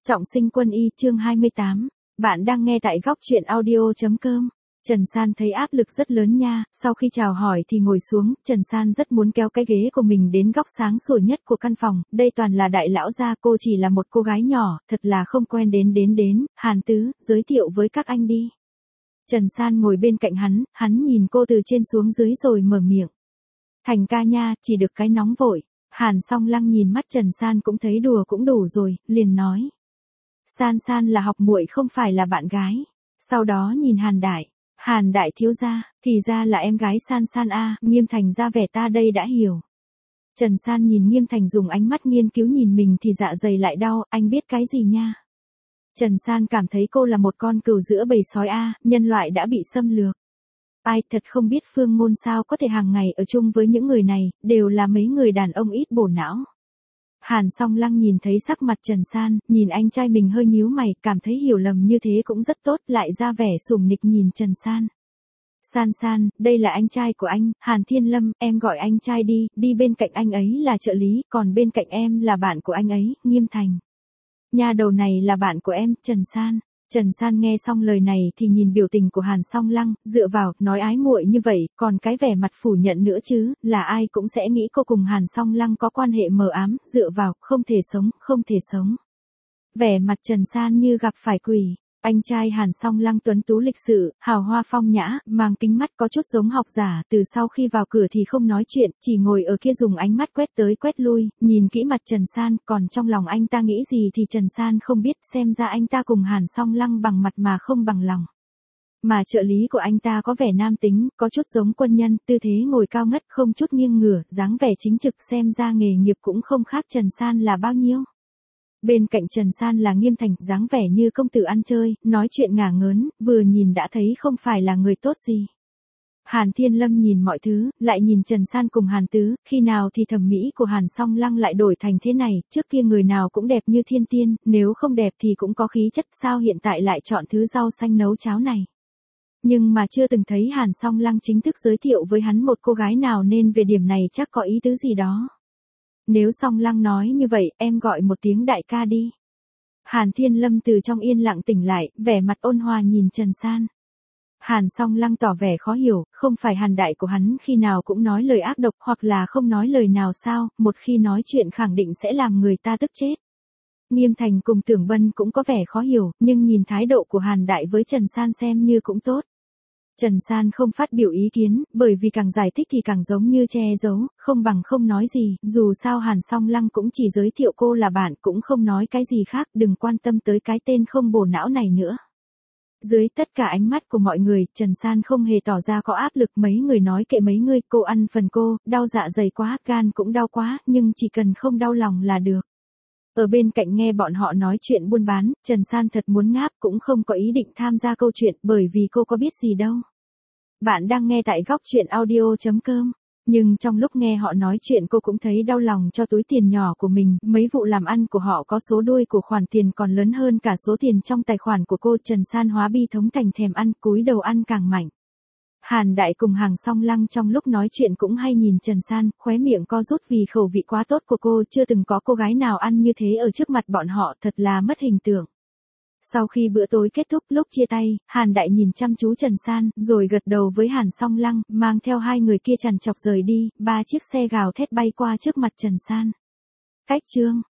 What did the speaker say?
Trọng sinh quân y chương 28. Bạn đang nghe tại góc truyện audio.com. Trần San thấy áp lực rất lớn nha, sau khi chào hỏi thì ngồi xuống, Trần San rất muốn kéo cái ghế của mình đến góc sáng sủa nhất của căn phòng, đây toàn là đại lão gia, cô chỉ là một cô gái nhỏ, thật là không quen đến, Hàn Tứ, giới thiệu với các anh đi. Trần San ngồi bên cạnh hắn nhìn cô từ trên xuống dưới rồi mở miệng. Thành ca nha, chỉ được cái nóng vội. Hàn Song Lăng nhìn mắt Trần San cũng thấy đùa cũng đủ rồi, liền nói. San là học muội không phải là bạn gái. Sau đó nhìn Hàn Đại thiếu gia, thì ra là em gái San a, Nghiêm Thành ra vẻ ta đây đã hiểu. Trần San nhìn Nghiêm Thành dùng ánh mắt nghiên cứu nhìn mình thì dạ dày lại đau, anh biết cái gì nha. Trần San cảm thấy cô là một con cừu giữa bầy sói a, nhân loại đã bị xâm lược. Ai thật không biết Phương Ngôn sao có thể hàng ngày ở chung với những người này, đều là mấy người đàn ông ít bổ não. Hàn Song Lăng nhìn thấy sắc mặt Trần San, nhìn anh trai mình hơi nhíu mày, cảm thấy hiểu lầm như thế cũng rất tốt, lại ra vẻ sủng nịch nhìn Trần San. San, đây là anh trai của anh, Hàn Thiên Lâm, em gọi anh trai đi bên cạnh anh ấy là trợ lý, còn bên cạnh em là bạn của anh ấy, Nghiêm Thành. Nha đầu này là bạn của em, Trần San. Trần San nghe xong lời này thì nhìn biểu tình của Hàn Song Lăng, dựa vào, nói ái muội như vậy, còn cái vẻ mặt phủ nhận nữa chứ, là ai cũng sẽ nghĩ cô cùng Hàn Song Lăng có quan hệ mờ ám, dựa vào, không thể sống. Vẻ mặt Trần San như gặp phải quỷ. Anh trai Hàn Song Lăng tuấn tú lịch sự, hào hoa phong nhã, mang kính mắt có chút giống học giả, từ sau khi vào cửa thì không nói chuyện, chỉ ngồi ở kia dùng ánh mắt quét tới quét lui, nhìn kỹ mặt Trần San, còn trong lòng anh ta nghĩ gì thì Trần San không biết, xem ra anh ta cùng Hàn Song Lăng bằng mặt mà không bằng lòng. Mà trợ lý của anh ta có vẻ nam tính, có chút giống quân nhân, tư thế ngồi cao ngất không chút nghiêng ngửa, dáng vẻ chính trực, xem ra nghề nghiệp cũng không khác Trần San là bao nhiêu. Bên cạnh Trần San là Nghiêm Thành, dáng vẻ như công tử ăn chơi, nói chuyện ngả ngớn, vừa nhìn đã thấy không phải là người tốt gì. Hàn Thiên Lâm nhìn mọi thứ, lại nhìn Trần San cùng Hàn Tứ, khi nào thì thẩm mỹ của Hàn Song Lăng lại đổi thành thế này, trước kia người nào cũng đẹp như thiên tiên, nếu không đẹp thì cũng có khí chất, sao hiện tại lại chọn thứ rau xanh nấu cháo này. Nhưng mà chưa từng thấy Hàn Song Lăng chính thức giới thiệu với hắn một cô gái nào nên về điểm này chắc có ý tứ gì đó. Nếu Song Lăng nói như vậy, em gọi một tiếng đại ca đi. Hàn Thiên Lâm từ trong yên lặng tỉnh lại, vẻ mặt ôn hòa nhìn Trần San. Hàn Song Lăng tỏ vẻ khó hiểu, không phải Hàn Đại của hắn khi nào cũng nói lời ác độc hoặc là không nói lời nào sao, một khi nói chuyện khẳng định sẽ làm người ta tức chết. Nghiêm Thành cùng Tưởng Bân cũng có vẻ khó hiểu, nhưng nhìn thái độ của Hàn Đại với Trần San xem như cũng tốt. Trần San không phát biểu ý kiến, bởi vì càng giải thích thì càng giống như che giấu, không bằng không nói gì, dù sao Hàn Song Lăng cũng chỉ giới thiệu cô là bạn, cũng không nói cái gì khác, đừng quan tâm tới cái tên không bổ não này nữa. Dưới tất cả ánh mắt của mọi người, Trần San không hề tỏ ra có áp lực, mấy người nói kệ mấy người, cô ăn phần cô, đau dạ dày quá, gan cũng đau quá, nhưng chỉ cần không đau lòng là được. Ở bên cạnh nghe bọn họ nói chuyện buôn bán, Trần San thật muốn ngáp, cũng không có ý định tham gia câu chuyện bởi vì cô có biết gì đâu. Bạn đang nghe tại góc truyện audio.com. Nhưng trong lúc nghe họ nói chuyện cô cũng thấy đau lòng cho túi tiền nhỏ của mình, mấy vụ làm ăn của họ có số đuôi của khoản tiền còn lớn hơn cả số tiền trong tài khoản của cô. Trần San hóa bi thống thành thèm ăn, cúi đầu ăn càng mạnh. Hàn Đại cùng Hàn Song Lăng trong lúc nói chuyện cũng hay nhìn Trần San, khóe miệng co rút vì khẩu vị quá tốt của cô, chưa từng có cô gái nào ăn như thế ở trước mặt bọn họ, thật là mất hình tượng. Sau khi bữa tối kết thúc, lúc chia tay, Hàn Đại nhìn chăm chú Trần San, rồi gật đầu với Hàn Song Lăng, mang theo hai người kia chằn chọc rời đi, 3 chiếc xe gào thét bay qua trước mặt Trần San. Cách chương